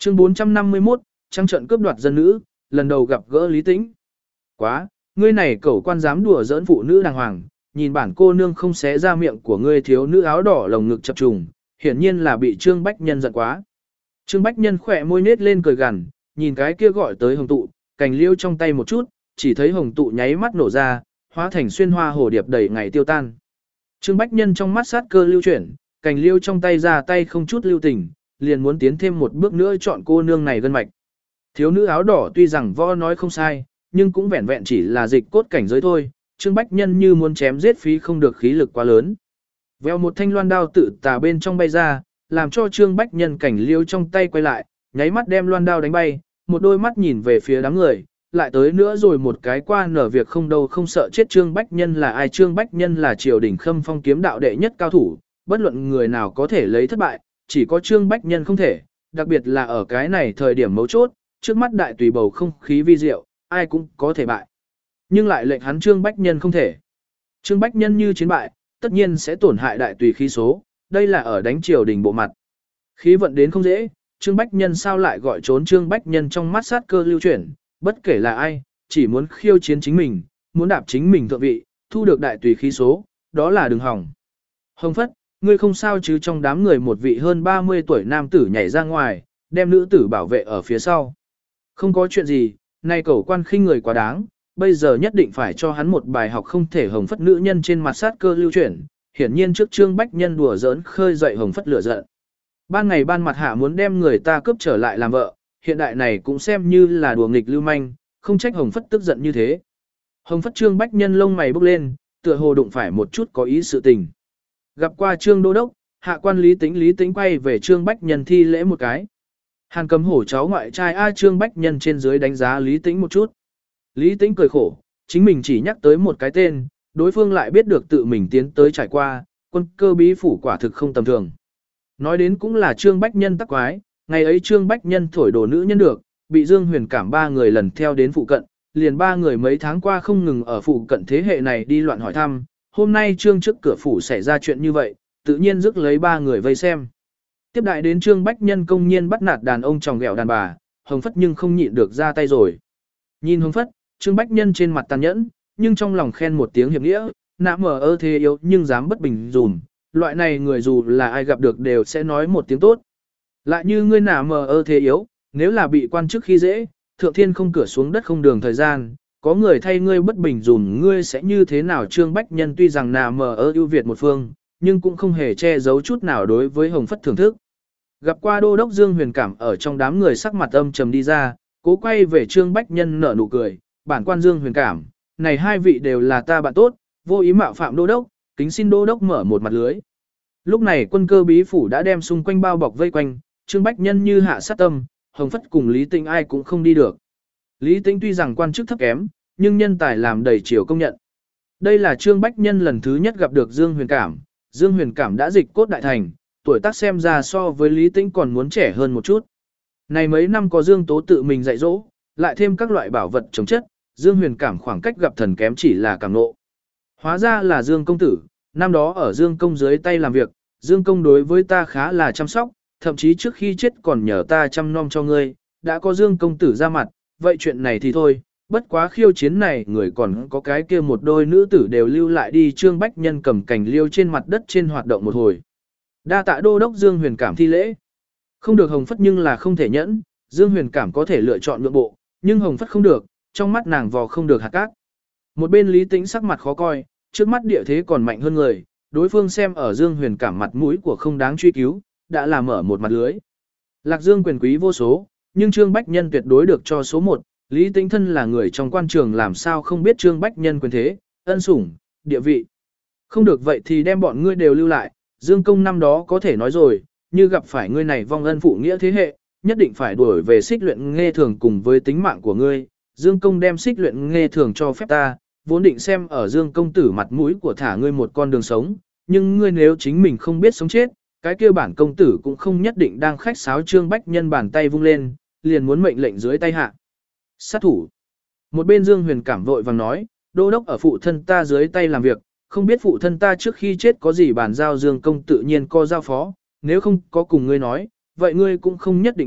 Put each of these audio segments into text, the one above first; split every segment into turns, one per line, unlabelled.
Chương 451, trăng trận cướp đoạt dân nữ, lần đầu gặp gỡ Lý Tĩnh. Quá, ngươi này cẩu quan dám đùa giỡn phụ nữ đàng hoàng, nhìn bản cô nương không xé ra miệng của ngươi thiếu nữ áo đỏ lồng ngực chập trùng, hiển nhiên là bị Trương Bách Nhân giận quá. Trương Bách Nhân khỏe môi nết lên cười gằn, nhìn cái kia gọi tới hồng tụ, cành liêu trong tay một chút, chỉ thấy hồng tụ nháy mắt nổ ra, hóa thành xuyên hoa hồ điệp đầy ngày tiêu tan. Trương Bách Nhân trong mắt sát cơ lưu chuyển, cành liêu trong tay ra tay không chút lưu tình, liền muốn tiến thêm một bước nữa chọn cô nương này gân mạch. Thiếu nữ áo đỏ tuy rằng võ nói không sai, nhưng cũng vẹn vẹn chỉ là dịch cốt cảnh giới thôi, Trương Bách Nhân như muốn chém giết phí không được khí lực quá lớn. Vèo một thanh loan đao tự tà bên trong bay ra, làm cho Trương Bách Nhân cảnh liêu trong tay quay lại, nháy mắt đem loan đao đánh bay, một đôi mắt nhìn về phía đám người, lại tới nữa rồi một cái qua nở việc không đâu không sợ chết. Trương Bách Nhân là ai? Trương Bách Nhân là triều đình Khâm Phong kiếm đạo đệ nhất cao thủ, bất luận người nào có thể lấy thất bại, chỉ có Trương Bách Nhân không thể, đặc biệt là ở cái này thời điểm mấu chốt, trước mắt đại tùy bầu không khí vi diệu, ai cũng có thể bại. Nhưng lại lệnh hắn Trương Bách Nhân không thể. Trương Bách Nhân như chiến bại, tất nhiên sẽ tổn hại đại tùy khí số, đây là ở đánh triều đình bộ mặt. Khí vận đến không dễ, Trương Bách Nhân sao lại gọi trốn? Trương Bách Nhân trong mắt sát cơ lưu chuyển, bất kể là ai, chỉ muốn khiêu chiến chính mình, muốn đạp chính mình thượng vị, thu được đại tùy khí số, đó là đừng hỏng. Hồng Phất, ngươi không sao chứ? Trong đám người một vị hơn 30 tuổi nam tử nhảy ra ngoài, đem nữ tử bảo vệ ở phía sau. Không có chuyện gì, nay cẩu quan khinh người quá đáng, bây giờ nhất định phải cho hắn một bài học không thể. Hồng Phất nữ nhân trên mặt sát cơ lưu chuyển, hiển nhiên trước Trương Bách Nhân đùa giỡn khơi dậy Hồng Phất lửa giận. Ban ngày ban mặt hạ muốn đem người ta cướp trở lại làm vợ, hiện đại này cũng xem như là đùa nghịch lưu manh, không trách Hồng Phất tức giận như thế. Hồng Phất Trương Bách Nhân lông mày bốc lên, tựa hồ đụng phải một chút có ý sự tình. Gặp qua Trương Đô Đốc, hạ quan Lý Tĩnh quay về Trương Bách Nhân thi lễ một cái. Hàn Cấm Hổ cháu ngoại trai A. Trương Bách Nhân trên dưới đánh giá Lý Tĩnh một chút. Lý Tĩnh cười khổ, chính mình chỉ nhắc tới một cái tên, đối phương lại biết được tự mình tiến tới trải qua, quân cơ bí phủ quả thực không tầm thường. Nói đến cũng là Trương Bách Nhân tắc quái, ngày ấy Trương Bách Nhân thổi đồ nữ nhân được, bị Dương Huyền Cảm ba người lần theo đến phụ cận, liền ba người mấy tháng qua không ngừng ở phụ cận thế hệ này đi loạn hỏi thăm, hôm nay Trương trước cửa phủ xảy ra chuyện như vậy, tự nhiên rước lấy ba người vây xem. Tiếp đại đến Trương Bách Nhân công nhiên bắt nạt đàn ông tròng ghẹo đàn bà, Hồng Phất nhưng không nhịn được ra tay rồi. Nhìn Hồng Phất, Trương Bách Nhân trên mặt tàn nhẫn, nhưng trong lòng khen một tiếng hiệp nghĩa, nã mở ơ thế yếu nhưng dám bất bình dùm, loại này người dù là ai gặp được đều sẽ nói một tiếng tốt. Lại như ngươi nã mở ơ thế yếu, nếu là bị quan chức khi dễ, thượng thiên không cửa xuống đất không đường thời gian, có người thay ngươi bất bình dùm ngươi sẽ như thế nào? Trương Bách Nhân tuy rằng nã mở ơ ưu việt một phương, nhưng cũng không hề che giấu chút nào đối với Hồng Phất thưởng thức. Gặp qua Đô Đốc Dương Huyền Cảm ở trong đám người sắc mặt âm trầm đi ra, cố quay về Trương Bách Nhân nở nụ cười, bản quan Dương Huyền Cảm, này hai vị đều là ta bạn tốt, vô ý mạo phạm Đô Đốc, kính xin Đô Đốc mở một mặt lưới. Lúc này quân cơ bí phủ đã đem xung quanh bao bọc vây quanh, Trương Bách Nhân như hạ sát tâm, Hồng Phất cùng Lý Tĩnh ai cũng không đi được. Lý Tĩnh tuy rằng quan chức thấp kém, nhưng nhân tài làm đầy triều công nhận. Đây là Trương Bách Nhân lần thứ nhất gặp được Dương Huyền Cảm, Dương Huyền Cảm đã dịch cốt đại thành, tuổi tác xem ra so với Lý Tĩnh còn muốn trẻ hơn một chút. Này mấy năm có Dương Tố tự mình dạy dỗ, lại thêm các loại bảo vật chống chất, Dương Huyền Cảm khoảng cách gặp thần kém chỉ là cảm nộ. Hóa ra là Dương công tử, năm đó ở Dương công dưới tay làm việc, Dương công đối với ta khá là chăm sóc, thậm chí trước khi chết còn nhờ ta chăm nom cho ngươi, đã có Dương công tử ra mặt, vậy chuyện này thì thôi, bất quá khiêu chiến này người còn có cái kia một đôi nữ tử đều lưu lại đi. Trương Bách Nhân cầm cành liêu trên mặt đất trên hoạt động một hồi. Đa tạ Đô Đốc Dương Huyền Cảm thi lễ. Không được Hồng Phất nhưng là không thể nhẫn, Dương Huyền Cảm có thể lựa chọn nhượng bộ, nhưng Hồng Phất không được, trong mắt nàng vò không được hạt cát. Một bên Lý Tĩnh sắc mặt khó coi, trước mắt địa thế còn mạnh hơn người, đối phương xem ở Dương Huyền Cảm mặt mũi của không đáng truy cứu, đã làm mở một mặt lưới. Lạc Dương quyền quý vô số, nhưng Trương Bách Nhân tuyệt đối được cho số 1, Lý Tĩnh thân là người trong quan trường làm sao không biết Trương Bách Nhân quyền thế, ân sủng, địa vị. Không được vậy thì đem bọn ngươi đều lưu lại, Dương công năm đó có thể nói rồi, như gặp phải ngươi này vong ân phụ nghĩa thế hệ, nhất định phải đuổi về xích luyện nghe thường cùng với tính mạng của ngươi. Dương công đem xích luyện nghe thường cho phép ta, vốn định xem ở Dương công tử mặt mũi của thả ngươi một con đường sống, nhưng ngươi nếu chính mình không biết sống chết, cái kia bản công tử cũng không nhất định đang khách sáo. Trương Bách Nhân bàn tay vung lên, liền muốn mệnh lệnh dưới tay hạ. Sát thủ. Một bên Dương Huyền Cảm vội vàng nói, Đô Đốc ở phụ thân ta dưới tay làm việc, không biết phụ thân ta trước khi chết có gì bàn giao. Dương công tự nhiên có giao phó, nếu không có cùng ngươi nói, vậy ngươi cũng không nhất định biết,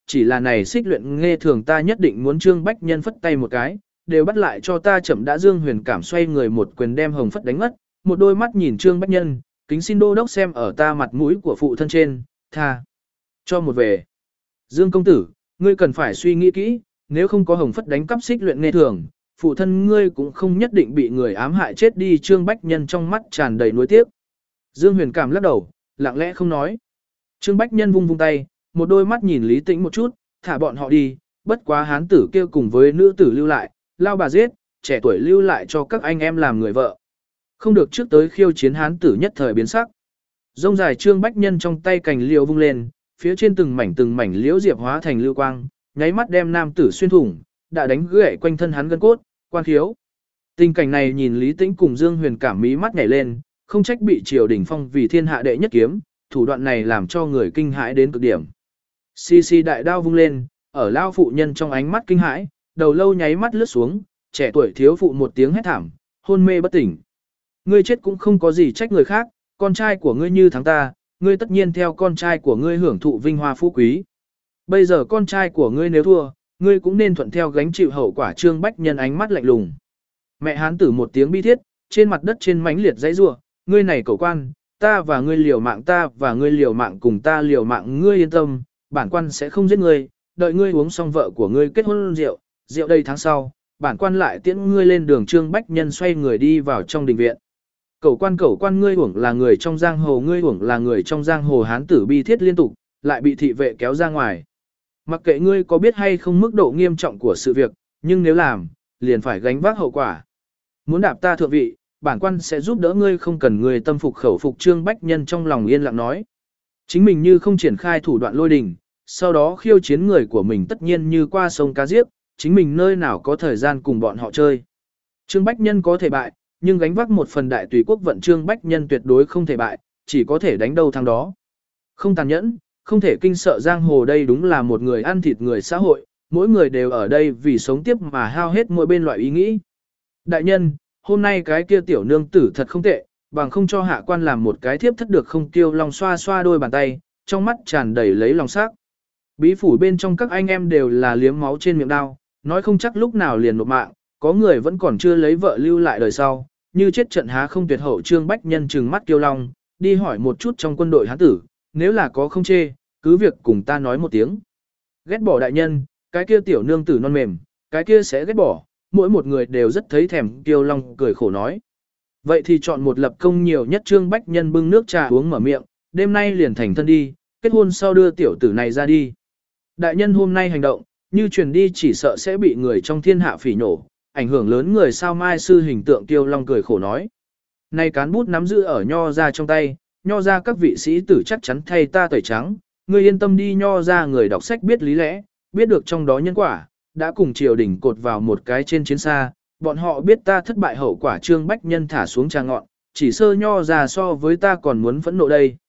chỉ là này xích luyện nghe thường ta nhất định muốn Trương Bách Nhân phất tay một cái, đều bắt lại cho ta chậm đã. Dương Huyền Cảm xoay người một quyền đem Hồng Phất đánh mất, một đôi mắt nhìn Trương Bách Nhân, kính xin đô đốc xem ở ta mặt mũi của phụ thân trên, tha cho một về. Dương công tử, ngươi cần phải suy nghĩ kỹ, nếu không có Hồng Phất đánh cắp xích luyện nghe thường, phụ thân ngươi cũng không nhất định bị người ám hại chết đi. Trương Bách Nhân trong mắt tràn đầy nuối tiếc. Dương Huyền Cảm lắc đầu, lặng lẽ không nói. Trương Bách Nhân vung vung tay, một đôi mắt nhìn Lý Tĩnh một chút, thả bọn họ đi, bất quá hán tử kia cùng với nữ tử lưu lại, lao bà giết, trẻ tuổi lưu lại cho các anh em làm người vợ. Không được trước tới khiêu chiến hán tử nhất thời biến sắc. Rông dài Trương Bách Nhân trong tay cành liễu vung lên, phía trên từng mảnh liễu diệp hóa thành lưu quang, nháy mắt đem nam tử xuyên thủng, đã đánh gãy quanh thân hắn gân cốt, quan khiếu. Tình cảnh này nhìn Lý Tĩnh cùng Dương Huyền Cảm mí mắt nhảy lên, không trách bị triều đình phong vì thiên hạ đệ nhất kiếm, thủ đoạn này làm cho người kinh hãi đến cực điểm. Xì xì đại đao vung lên, ở lao phụ nhân trong ánh mắt kinh hãi, đầu lâu nháy mắt lướt xuống, trẻ tuổi thiếu phụ một tiếng hét thảm, hôn mê bất tỉnh. Ngươi chết cũng không có gì trách người khác, con trai của ngươi như thắng ta, ngươi tất nhiên theo con trai của ngươi hưởng thụ vinh hoa phú quý. Bây giờ con trai của ngươi nếu thua, ngươi cũng nên thuận theo gánh chịu hậu quả. Trương Bách Nhân ánh mắt lạnh lùng. Mẹ hán tử một tiếng bi thiết, trên mặt đất trên mảnh liệt dãy rủa, ngươi này cẩu quan, ta và ngươi liều mạng, ta và ngươi liều mạng, cùng ta liều mạng, ngươi yên tâm, bản quan sẽ không giết ngươi, đợi ngươi uống xong vợ của ngươi kết hôn rượu, rượu đây tháng sau, bản quan lại tiễn ngươi lên đường. Trương Bách Nhân xoay người đi vào trong đình viện. Cẩu quan ngươi uổng là người trong giang hồ, ngươi uổng là người trong giang hồ. Hán tử bi thiết liên tục, lại bị thị vệ kéo ra ngoài. Mặc kệ ngươi có biết hay không mức độ nghiêm trọng của sự việc, nhưng nếu làm, liền phải gánh vác hậu quả. Muốn đạp ta thượng vị, bản quan sẽ giúp đỡ ngươi, không cần ngươi tâm phục khẩu phục. Trương Bách Nhân trong lòng yên lặng nói. Chính mình như không triển khai thủ đoạn lôi đình, sau đó khiêu chiến người của mình tất nhiên như qua sông cá giết, chính mình nơi nào có thời gian cùng bọn họ chơi. Trương Bách Nhân có thể bại, nhưng gánh vác một phần đại tùy quốc vận Trương Bách Nhân tuyệt đối không thể bại, chỉ có thể đánh đâu thắng đó. Không tàn nhẫn, không thể kinh sợ giang hồ, đây đúng là một người ăn thịt người xã hội, mỗi người đều ở đây vì sống tiếp mà hao hết mỗi bên loại ý nghĩ. Đại nhân, hôm nay cái kia tiểu nương tử thật không tệ, bằng không cho hạ quan làm một cái thiếp thất được không? Tiêu Long xoa xoa đôi bàn tay, trong mắt tràn đầy lấy lòng sắc. Bí phủ bên trong các anh em đều là liếm máu trên miệng đao, nói không chắc lúc nào liền nộp mạng, có người vẫn còn chưa lấy vợ lưu lại đời sau, như chết trận há không tuyệt hậu. Trương Bách Nhân trừng mắt Tiêu Long, đi hỏi một chút trong quân đội hán tử, nếu là có không chê, cứ việc cùng ta nói một tiếng. Ghét bỏ đại nhân, cái kia tiểu nương tử non mềm, cái kia sẽ ghét bỏ, mỗi một người đều rất thấy thèm. Tiêu Long cười khổ nói. Vậy thì chọn một lập công nhiều nhất. Trương Bách Nhân bưng nước trà uống mở miệng, đêm nay liền thành thân đi, kết hôn sau đưa tiểu tử này ra đi. Đại nhân hôm nay hành động, như truyền đi chỉ sợ sẽ bị người trong thiên hạ phỉ nhổ, ảnh hưởng lớn người sao mai sư hình tượng. Tiêu Long cười khổ nói. Nay cán bút nắm giữ ở nho ra trong tay, nho ra các vị sĩ tử chắc chắn thay ta tẩy trắng, ngươi yên tâm đi. Nho ra người đọc sách biết lý lẽ, biết được trong đó nhân quả, đã cùng triều đình cột vào một cái trên chiến xa, bọn họ biết ta thất bại hậu quả. Trương Bách Nhân thả xuống trà ngọn, chỉ sơ nho ra so với ta còn muốn phẫn nộ đây.